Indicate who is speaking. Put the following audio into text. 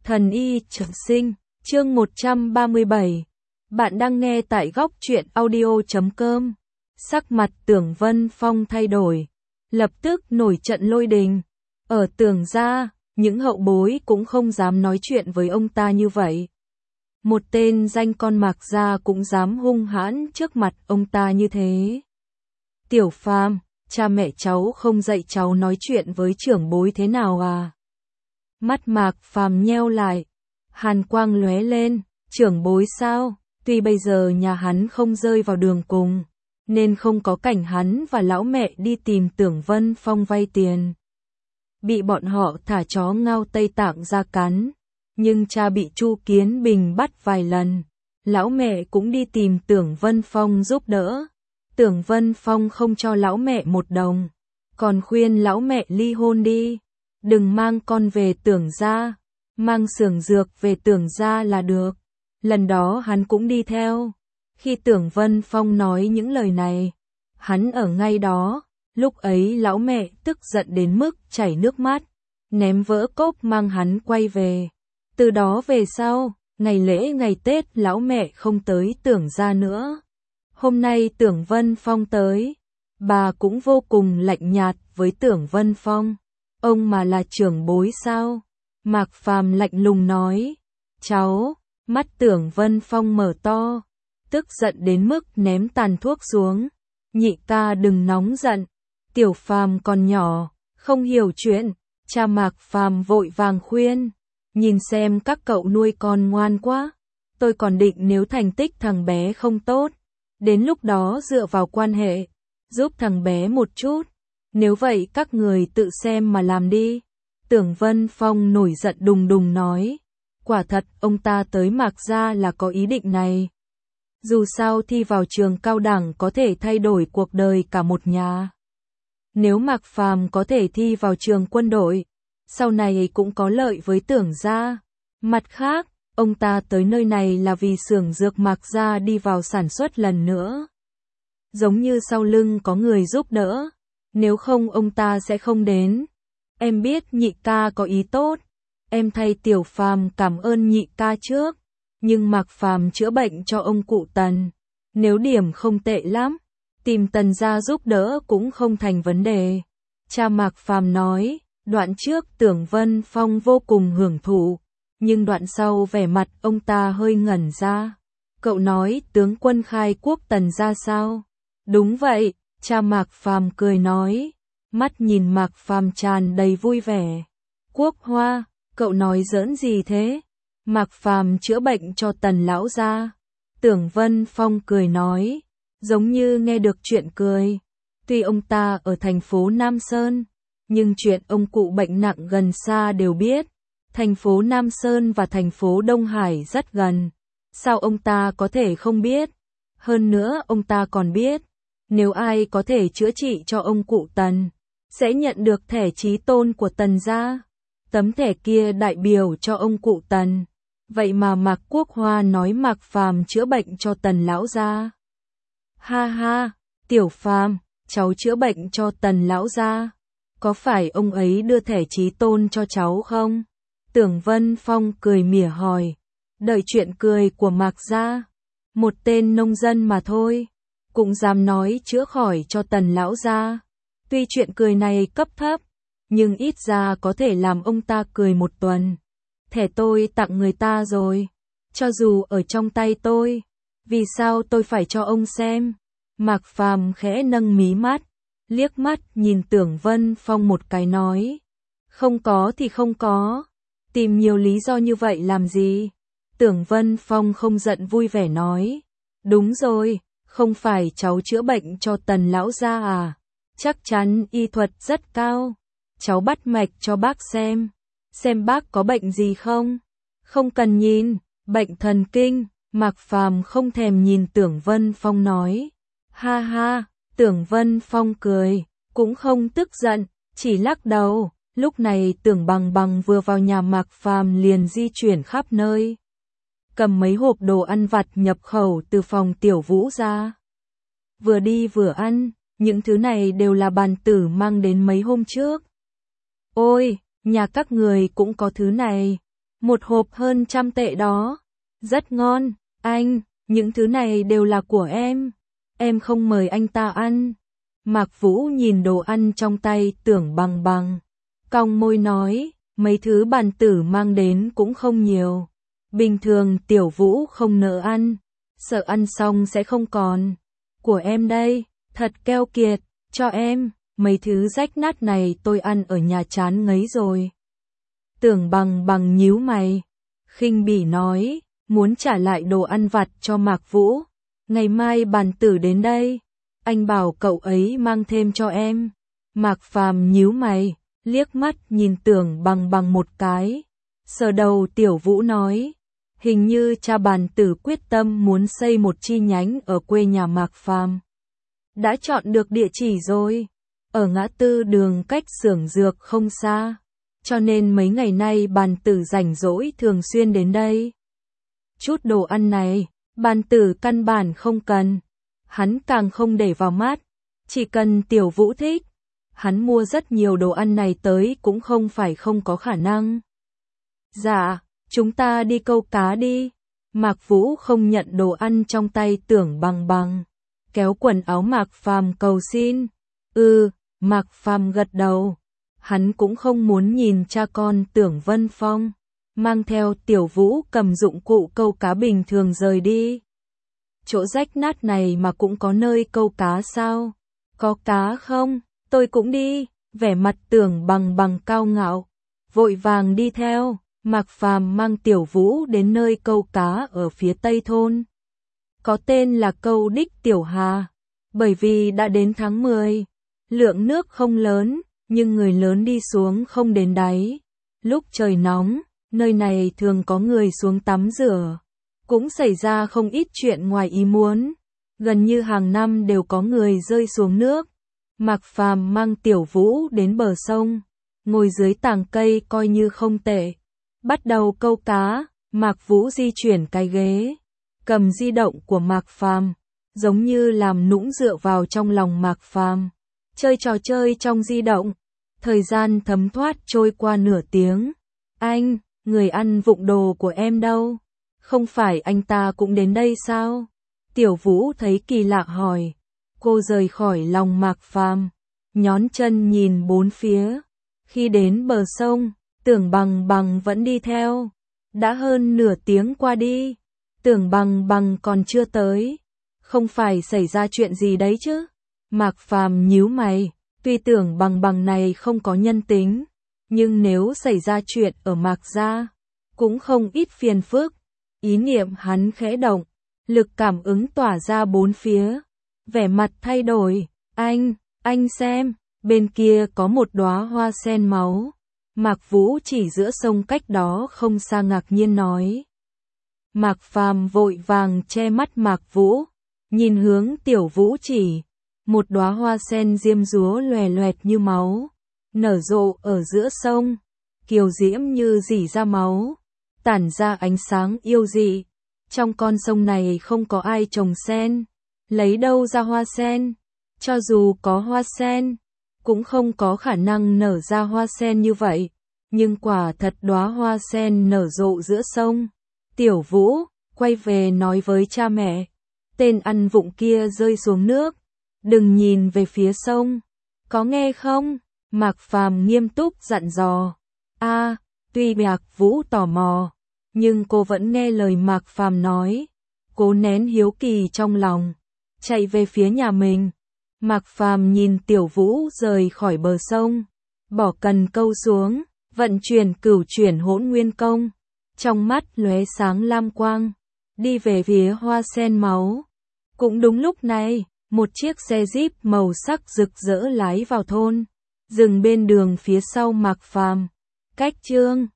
Speaker 1: Thần y trường sinh, chương 137. Bạn đang nghe tại góc truyện audio.com. Sắc mặt Tưởng Vân Phong thay đổi, lập tức nổi trận lôi đình. Ở Tưởng gia, những hậu bối cũng không dám nói chuyện với ông ta như vậy. Một tên danh con Mạc gia cũng dám hung hãn trước mặt ông ta như thế. Tiểu Phàm, cha mẹ cháu không dạy cháu nói chuyện với trưởng bối thế nào à? Mắt Mạc Phàm nheo lại, hàn quang lóe lên, trưởng bối sao? Tuy bây giờ nhà hắn không rơi vào đường cùng, nên không có cảnh hắn và lão mẹ đi tìm Tưởng Vân Phong vay tiền. Bị bọn họ thả chó ngao Tây Tạng ra cắn, nhưng cha bị Chu Kiến Bình bắt vài lần, lão mẹ cũng đi tìm Tưởng Vân Phong giúp đỡ. Tưởng Vân Phong không cho lão mẹ một đồng, còn khuyên lão mẹ ly hôn đi. Đừng mang con về Tưởng gia, mang xưởng dược về Tưởng gia là được. Lần đó hắn cũng đi theo. Khi Tưởng Vân Phong nói những lời này, hắn ở ngay đó. Lúc ấy lão mẹ tức giận đến mức chảy nước mắt, ném vỡ cốc mang hắn quay về. Từ đó về sau, ngày lễ ngày Tết lão mẹ không tới Tưởng gia nữa. Hôm nay Tưởng Vân Phong tới, bà cũng vô cùng lạnh nhạt với Tưởng Vân Phong. Ông mà là trưởng bối sao? Mạc Phàm lạnh lùng nói. Cháu, mắt Tưởng Vân Phong mở to, tức giận đến mức ném tàn thuốc xuống. Nhị ca đừng nóng giận, Tiểu Phàm còn nhỏ, không hiểu chuyện. Cha Mạc Phàm vội vàng khuyên, nhìn xem các cậu nuôi con ngoan quá. Tôi còn định nếu thành tích thằng bé không tốt, đến lúc đó dựa vào quan hệ, giúp thằng bé một chút. Nếu vậy các người tự xem mà làm đi. Tưởng Vân Phong nổi giận đùng đùng nói. Quả thật ông ta tới Mạc gia là có ý định này. Dù sao thi vào trường cao đẳng có thể thay đổi cuộc đời cả một nhà. Nếu Mạc Phàm có thể thi vào trường quân đội, sau này cũng có lợi với Tưởng gia. Mặt khác, ông ta tới nơi này là vì xưởng dược Mạc gia đi vào sản xuất lần nữa. Giống như sau lưng có người giúp đỡ. Nếu không ông ta sẽ không đến. Em biết nhị ca có ý tốt. Em thay Tiểu Phàm cảm ơn nhị ca trước. Nhưng Mạc Phàm chữa bệnh cho ông cụ Tần. Nếu điểm không tệ lắm, tìm Tần gia giúp đỡ cũng không thành vấn đề. Cha Mạc Phàm nói. Đoạn trước Tưởng Vân Phong vô cùng hưởng thụ, nhưng đoạn sau vẻ mặt ông ta hơi ngẩn ra. Cậu nói tướng quân khai quốc Tần gia sao? Đúng vậy. Cha Mạc Phàm cười nói, mắt nhìn Mạc Phàm tràn đầy vui vẻ. Quốc hoa, cậu nói giỡn gì thế? Mạc Phàm chữa bệnh cho Tần lão gia. Tưởng Vân Phong cười nói, giống như nghe được chuyện cười. Tuy ông ta ở thành phố Nam Sơn, nhưng chuyện ông cụ bệnh nặng gần xa đều biết. Thành phố Nam Sơn và thành phố Đông Hải rất gần. Sao ông ta có thể không biết? Hơn nữa ông ta còn biết, nếu ai có thể chữa trị cho ông cụ Tần, sẽ nhận được thẻ chí tôn của Tần gia. Tấm thẻ kia đại biểu cho ông cụ Tần. Vậy mà Mạc Quốc Hoa nói Mạc Phàm chữa bệnh cho Tần lão gia. Ha ha, Tiểu Phàm, cháu chữa bệnh cho Tần lão gia. Có phải ông ấy đưa thẻ chí tôn cho cháu không? Tưởng Vân Phong cười mỉa hỏi. Đợi chuyện cười của Mạc gia. Một tên nông dân mà thôi, cũng dám nói chữa khỏi cho Tần lão gia. Tuy chuyện cười này cấp thấp, nhưng ít ra có thể làm ông ta cười một tuần. Thẻ tôi tặng người ta rồi, cho dù ở trong tay tôi, vì sao tôi phải cho ông xem? Mạc Phàm khẽ nâng mí mắt, liếc mắt nhìn Tưởng Vân Phong một cái nói. Không có thì không có, tìm nhiều lý do như vậy làm gì? Tưởng Vân Phong không giận vui vẻ nói. Đúng rồi. Không phải cháu chữa bệnh cho Tần lão gia à? Chắc chắn y thuật rất cao. Cháu bắt mạch cho bác xem bác có bệnh gì không? Không cần nhìn, bệnh thần kinh. Mạc Phàm không thèm nhìn Tưởng Vân Phong nói. Ha ha, Tưởng Vân Phong cười, cũng không tức giận, chỉ lắc đầu. Lúc này Tưởng Bằng Bằng vừa vào nhà Mạc Phàm liền di chuyển khắp nơi, cầm mấy hộp đồ ăn vặt nhập khẩu từ phòng Tiểu Vũ ra. Vừa đi vừa ăn, những thứ này đều là bàn tử mang đến mấy hôm trước. Ôi, nhà các người cũng có thứ này. một hộp hơn 100 tệ đó. Rất ngon, anh, những thứ này đều là của em không mời anh ta ăn. Mạc Vũ nhìn đồ ăn trong tay Tưởng Bằng Bằng, cong môi nói, mấy thứ bàn tử mang đến cũng không nhiều. Bình thường Tiểu Vũ không nỡ ăn, sợ ăn xong sẽ không còn. Của em đây, thật keo kiệt, cho em, mấy thứ rách nát này tôi ăn ở nhà chán ngấy rồi. Tưởng Bằng Bằng nhíu mày, khinh bỉ nói, muốn trả lại đồ ăn vặt cho Mạc Vũ. Ngày mai bàn tử đến đây, anh bảo cậu ấy mang thêm cho em. Mạc Phàm nhíu mày, liếc mắt nhìn Tưởng Bằng Bằng một cái. Sờ đầu Tiểu Vũ nói, hình như cha bàn tử quyết tâm muốn xây một chi nhánh ở quê nhà Mạc Phàm. Đã chọn được địa chỉ rồi, ở ngã tư đường cách xưởng dược không xa, cho nên mấy ngày nay bàn tử rảnh rỗi thường xuyên đến đây. Chút đồ ăn này, bàn tử căn bản không cần, hắn càng không để vào mắt, chỉ cần Tiểu Vũ thích, hắn mua rất nhiều đồ ăn này tới cũng không phải không có khả năng. Dạ, chúng ta đi câu cá đi. Mạc Vũ không nhận đồ ăn trong tay Tưởng Bằng Bằng, kéo quần áo Mạc Phàm cầu xin. Mạc Phàm gật đầu. Hắn cũng không muốn nhìn cha con Tưởng Vân Phong mang theo Tiểu Vũ cầm dụng cụ câu cá bình thường rời đi. Chỗ rách nát này mà cũng có nơi câu cá sao? Có cá không? Tôi cũng đi. Vẻ mặt Tưởng Bằng Bằng cao ngạo, vội vàng đi theo. Mạc Phàm mang Tiểu Vũ đến nơi câu cá ở phía tây thôn, có tên là câu Đích Tiểu Hà. Bởi vì đã đến tháng 10, lượng nước không lớn, nhưng người lớn đi xuống không đến đáy. Lúc trời nóng, nơi này thường có người xuống tắm rửa, cũng xảy ra không ít chuyện ngoài ý muốn. Gần như hàng năm đều có người rơi xuống nước. Mạc Phàm mang Tiểu Vũ đến bờ sông, ngồi dưới tàng cây coi như không tệ. Bắt đầu câu cá. Mạc Vũ di chuyển cái ghế, cầm di động của Mạc Phàm, giống như làm nũng dựa vào trong lòng Mạc Phàm, chơi trò chơi trong di động. Thời gian thấm thoát trôi qua nửa tiếng. Anh, người ăn vụng đồ của em đâu? Không phải anh ta cũng đến đây sao? Tiểu Vũ thấy kỳ lạ hỏi. Cô rời khỏi lòng Mạc Phàm, nhón chân nhìn bốn phía. Khi đến bờ sông, Tưởng Bằng Bằng vẫn đi theo. Đã hơn nửa tiếng qua đi, Tưởng Bằng Bằng còn chưa tới. Không phải xảy ra chuyện gì đấy chứ? Mạc Phàm nhíu mày, tuy Tưởng Bằng Bằng này không có nhân tính, nhưng nếu xảy ra chuyện ở Mạc gia, cũng không ít phiền phức. Ý niệm hắn khẽ động, lực cảm ứng tỏa ra bốn phía. Vẻ mặt thay đổi, anh xem, bên kia có một đóa hoa sen máu. Mạc Vũ chỉ giữa sông cách đó không xa ngạc nhiên nói. Mạc Phàm vội vàng che mắt Mạc Vũ, nhìn hướng Tiểu Vũ chỉ. Một đóa hoa sen diêm dúa loè loẹt như máu, nở rộ ở giữa sông, kiều diễm như rỉ ra máu, tản ra ánh sáng yêu dị. Trong con sông này không có ai trồng sen, lấy đâu ra hoa sen? Cho dù có hoa sen, cũng không có khả năng nở ra hoa sen như vậy. Nhưng quả thật đóa hoa sen nở rộ giữa sông. Tiểu Vũ quay về nói với cha mẹ, tên ăn vụng kia rơi xuống nước, đừng nhìn về phía sông, có nghe không? Mạc Phàm nghiêm túc dặn dò. Tuy Mạc Vũ tò mò, nhưng cô vẫn nghe lời Mạc Phàm nói, cố nén hiếu kỳ trong lòng, chạy về phía nhà mình. Mạc Phàm nhìn Tiểu Vũ rời khỏi bờ sông, bỏ cần câu xuống, vận chuyển Cửu Chuyển Hỗn Nguyên Công, trong mắt lóe sáng lam quang, đi về phía hoa sen máu. Cũng đúng lúc này, một chiếc xe Jeep màu sắc rực rỡ lái vào thôn, dừng bên đường phía sau Mạc Phàm. Cách chương